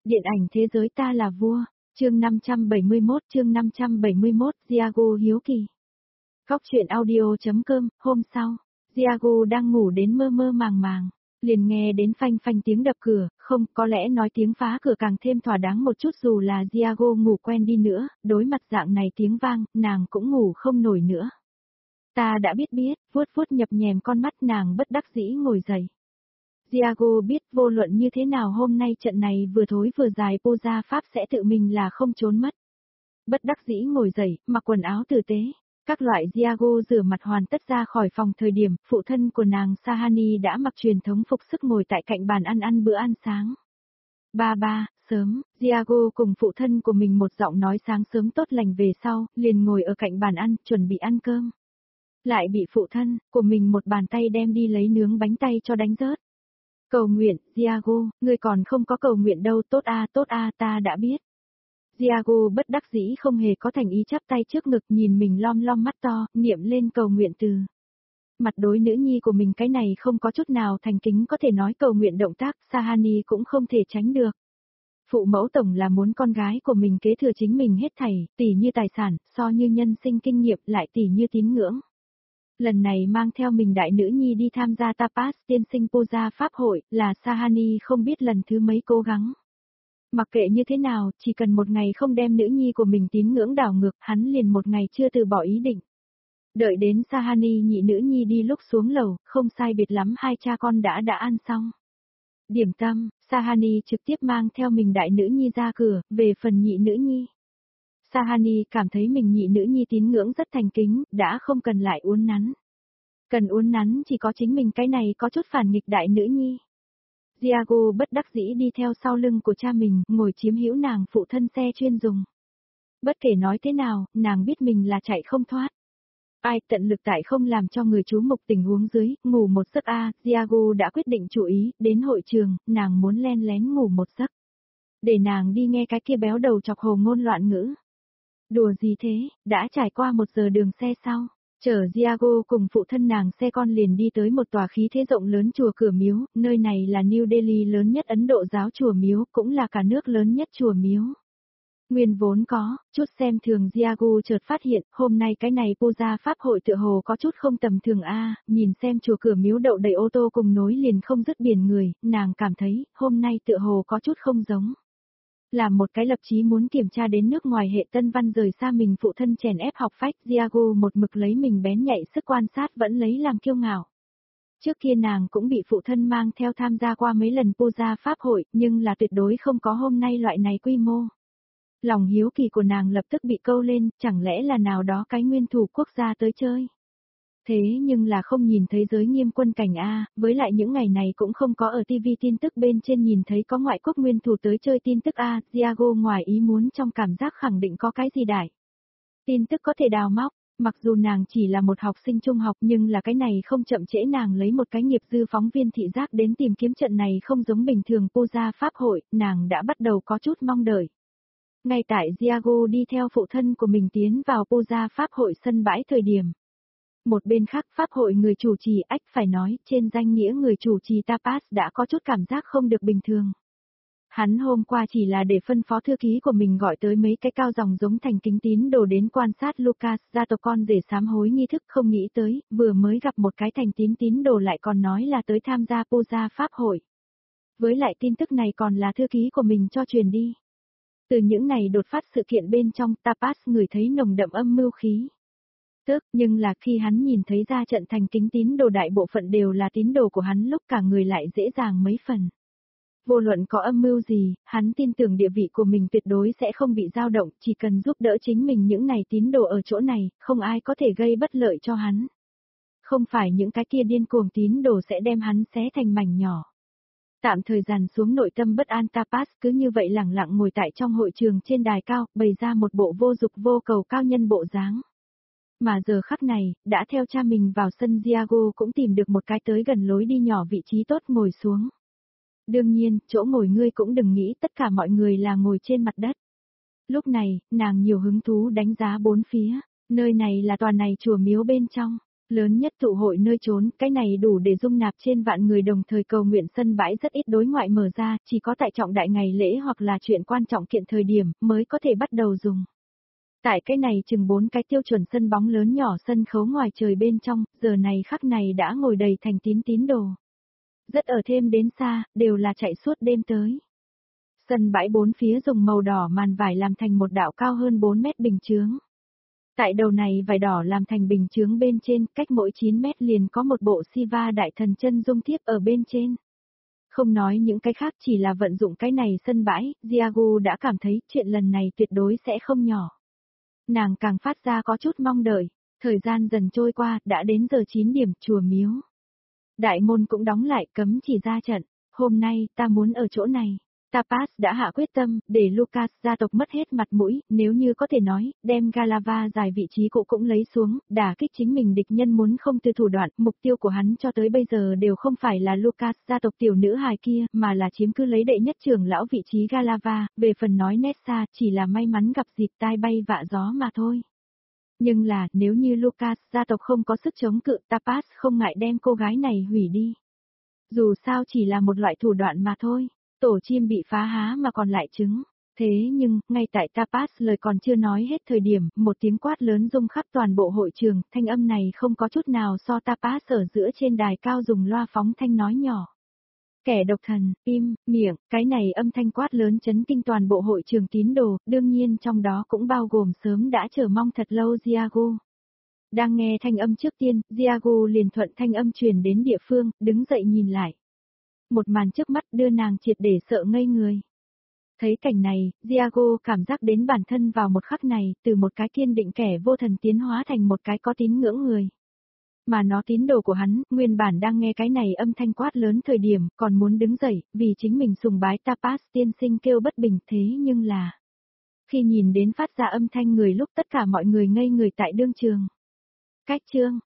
Điện ảnh thế giới ta là vua, chương 571, Diago hiếu kỳ. Góc truyện audio.com, hôm sau, Diago đang ngủ đến mơ mơ màng màng, liền nghe đến phanh phanh tiếng đập cửa, không, có lẽ nói tiếng phá cửa càng thêm thỏa đáng một chút dù là Diago ngủ quen đi nữa, đối mặt dạng này tiếng vang, nàng cũng ngủ không nổi nữa. Ta đã biết, vuốt vuốt nhập nhèm con mắt nàng bất đắc dĩ ngồi dậy. Diago biết vô luận như thế nào hôm nay trận này vừa thối vừa dài Poja Pháp sẽ tự mình là không trốn mất. Bất đắc dĩ ngồi dậy, mặc quần áo tử tế. Các loại Diago rửa mặt hoàn tất ra khỏi phòng thời điểm, phụ thân của nàng Sahani đã mặc truyền thống phục sức ngồi tại cạnh bàn ăn bữa ăn sáng. Ba, sớm, Diago cùng phụ thân của mình một giọng nói sáng sớm tốt lành về sau, liền ngồi ở cạnh bàn ăn, chuẩn bị ăn cơm. Lại bị phụ thân của mình một bàn tay đem đi lấy nướng bánh tay cho đánh rớt. Cầu nguyện, Diago, ngươi còn không có cầu nguyện đâu, tốt a, ta đã biết. Diago bất đắc dĩ không hề có thành ý chắp tay trước ngực nhìn mình lom lom mắt to, niệm lên cầu nguyện từ. Mặt đối nữ nhi của mình cái này không có chút nào thành kính có thể nói cầu nguyện động tác, Sahani cũng không thể tránh được. Phụ mẫu tổng là muốn con gái của mình kế thừa chính mình hết thảy, tỉ như tài sản, so như nhân sinh kinh nghiệm, lại tỉ như tín ngưỡng. Lần này mang theo mình đại nữ nhi đi tham gia Tapas tiên sinh Poja Pháp hội, là Sahani không biết lần thứ mấy cố gắng. Mặc kệ như thế nào, chỉ cần một ngày không đem nữ nhi của mình tín ngưỡng đảo ngược, hắn liền một ngày chưa từ bỏ ý định. Đợi đến Sahani nhị nữ nhi đi lúc xuống lầu, không sai biệt lắm hai cha con đã ăn xong. Điểm tâm, Sahani trực tiếp mang theo mình đại nữ nhi ra cửa, về phần nhị nữ nhi. Sahani cảm thấy mình nhị nữ nhi tín ngưỡng rất thành kính, đã không cần lại uốn nắn. Cần uốn nắn chỉ có chính mình cái này có chút phản nghịch đại nữ nhi. Diago bất đắc dĩ đi theo sau lưng của cha mình, ngồi chiếm hữu nàng phụ thân xe chuyên dùng. Bất kể nói thế nào, nàng biết mình là chạy không thoát. Ai tận lực tại không làm cho người chú mục tình huống dưới, ngủ một giấc Diago đã quyết định chủ ý, đến hội trường, nàng muốn len lén ngủ một giấc. Để nàng đi nghe cái kia béo đầu chọc hồ ngôn loạn ngữ. Đùa gì thế, đã trải qua 1 giờ đường xe sau, chở Diago cùng phụ thân nàng xe con liền đi tới một tòa khí thế rộng lớn chùa cửa miếu, nơi này là New Delhi lớn nhất Ấn Độ giáo chùa miếu, cũng là cả nước lớn nhất chùa miếu. Nguyên vốn có, chút xem thường Diago chợt phát hiện, hôm nay cái này Poja Pháp hội tựa hồ có chút không tầm thường nhìn xem chùa cửa miếu đậu đầy ô tô cùng nối liền không dứt biển người, nàng cảm thấy, hôm nay tựa hồ có chút không giống. Làm một cái lập chí muốn kiểm tra đến nước ngoài hệ tân văn rời xa mình phụ thân chèn ép học phách, Diago một mực lấy mình bén nhạy sức quan sát vẫn lấy làm kiêu ngạo. Trước kia nàng cũng bị phụ thân mang theo tham gia qua mấy lần Poja Pháp hội, nhưng là tuyệt đối không có hôm nay loại này quy mô. Lòng hiếu kỳ của nàng lập tức bị câu lên, chẳng lẽ là nào đó cái nguyên thủ quốc gia tới chơi. Thế nhưng là không nhìn thấy giới nghiêm quân cảnh với lại những ngày này cũng không có ở TV tin tức bên trên nhìn thấy có ngoại quốc nguyên thủ tới chơi tin tức Diago ngoài ý muốn trong cảm giác khẳng định có cái gì đại. Tin tức có thể đào móc, mặc dù nàng chỉ là một học sinh trung học nhưng là cái này không chậm trễ nàng lấy một cái nghiệp dư phóng viên thị giác đến tìm kiếm trận này không giống bình thường Poja Pháp hội, nàng đã bắt đầu có chút mong đợi. Ngay tại Diago đi theo phụ thân của mình tiến vào Poja Pháp hội sân bãi thời điểm. Một bên khác Pháp hội người chủ trì phải nói, trên danh nghĩa người chủ trì Tapas đã có chút cảm giác không được bình thường. Hắn hôm qua chỉ là để phân phó thư ký của mình gọi tới mấy cái cao dòng giống thành kính tín đồ đến quan sát Lucas gia tộc con rể sám hối nghi thức không nghĩ tới, vừa mới gặp một cái thành tín đồ lại còn nói là tới tham gia Poja Pháp hội. Với lại tin tức này còn là thư ký của mình cho truyền đi. Từ những này đột phát sự kiện bên trong Tapas người thấy nồng đậm âm mưu khí. Nhưng là khi hắn nhìn thấy ra trận thành kính tín đồ đại bộ phận đều là tín đồ của hắn lúc cả người lại dễ dàng mấy phần. Vô luận có âm mưu gì, hắn tin tưởng địa vị của mình tuyệt đối sẽ không bị dao động, chỉ cần giúp đỡ chính mình những này tín đồ ở chỗ này, không ai có thể gây bất lợi cho hắn. Không phải những cái kia điên cuồng tín đồ sẽ đem hắn xé thành mảnh nhỏ. Tạm thời dàn xuống nội tâm bất an Tapas cứ như vậy lẳng lặng ngồi tại trong hội trường trên đài cao, bày ra một bộ vô dục vô cầu cao nhân bộ dáng. Mà giờ khắc này, đã theo cha mình vào sân Diago cũng tìm được một cái tới gần lối đi nhỏ vị trí tốt ngồi xuống. Đương nhiên, chỗ ngồi ngươi cũng đừng nghĩ tất cả mọi người là ngồi trên mặt đất. Lúc này, nàng nhiều hứng thú đánh giá bốn phía, nơi này là tòa này chùa miếu bên trong. Lớn nhất tụ hội nơi trốn, cái này đủ để dung nạp trên vạn người đồng thời cầu nguyện, sân bãi rất ít đối ngoại mở ra, chỉ có tại trọng đại ngày lễ hoặc là chuyện quan trọng kiện thời điểm mới có thể bắt đầu dùng. Tại cái này chừng 4 cái tiêu chuẩn sân bóng lớn nhỏ sân khấu ngoài trời bên trong, giờ này khắc này đã ngồi đầy thành tín đồ. Rất ở thêm đến xa, đều là chạy suốt đêm tới. Sân bãi bốn phía dùng màu đỏ màn vải làm thành một đạo cao hơn 4 mét bình chướng. Tại đầu này vải đỏ làm thành bình chướng bên trên, cách mỗi 9 mét liền có một bộ Siva đại thần chân dung thiếp ở bên trên. Không nói những cái khác, chỉ là vận dụng cái này sân bãi, Diago đã cảm thấy chuyện lần này tuyệt đối sẽ không nhỏ. Nàng càng phát ra có chút mong đợi, thời gian dần trôi qua, đã đến giờ 9 điểm, chùa miếu. Đại môn cũng đóng lại, cấm chỉ ra trận, hôm nay ta muốn ở chỗ này. Tapas đã hạ quyết tâm, để Lucas gia tộc mất hết mặt mũi, nếu như có thể nói, đem Galava dài vị trí cũ cũng lấy xuống, đả kích chính mình địch nhân muốn không từ thủ đoạn, mục tiêu của hắn cho tới bây giờ đều không phải là Lucas gia tộc tiểu nữ hài kia, mà là chiếm cứ lấy đệ nhất trưởng lão vị trí Galava, về phần nói Nessa chỉ là may mắn gặp dịp tai bay vạ gió mà thôi. Nhưng là, nếu như Lucas gia tộc không có sức chống cự, Tapas không ngại đem cô gái này hủy đi. Dù sao chỉ là một loại thủ đoạn mà thôi. Tổ chim bị phá há mà còn lại trứng. Thế nhưng, ngay tại Tapas lời còn chưa nói hết thời điểm, một tiếng quát lớn rung khắp toàn bộ hội trường, thanh âm này không có chút nào so Tapas ở giữa trên đài cao dùng loa phóng thanh nói nhỏ. Kẻ độc thần, im, miệng, cái này âm thanh quát lớn chấn kinh toàn bộ hội trường tín đồ, đương nhiên trong đó cũng bao gồm sớm đã chờ mong thật lâu Diago. Đang nghe thanh âm trước tiên, Diago liền thuận thanh âm truyền đến địa phương, đứng dậy nhìn lại. Một màn trước mắt đưa nàng triệt để sợ ngây người. Thấy cảnh này, Diago cảm giác đến bản thân vào một khắc này, từ một cái kiên định kẻ vô thần tiến hóa thành một cái có tín ngưỡng người. Mà nó tín đồ của hắn, nguyên bản đang nghe cái này âm thanh quát lớn thời điểm, còn muốn đứng dậy, vì chính mình sùng bái Tapas tiên sinh kêu bất bình, thế nhưng là... Khi nhìn đến phát ra âm thanh người lúc tất cả mọi người ngây người tại đương trường. Cách chương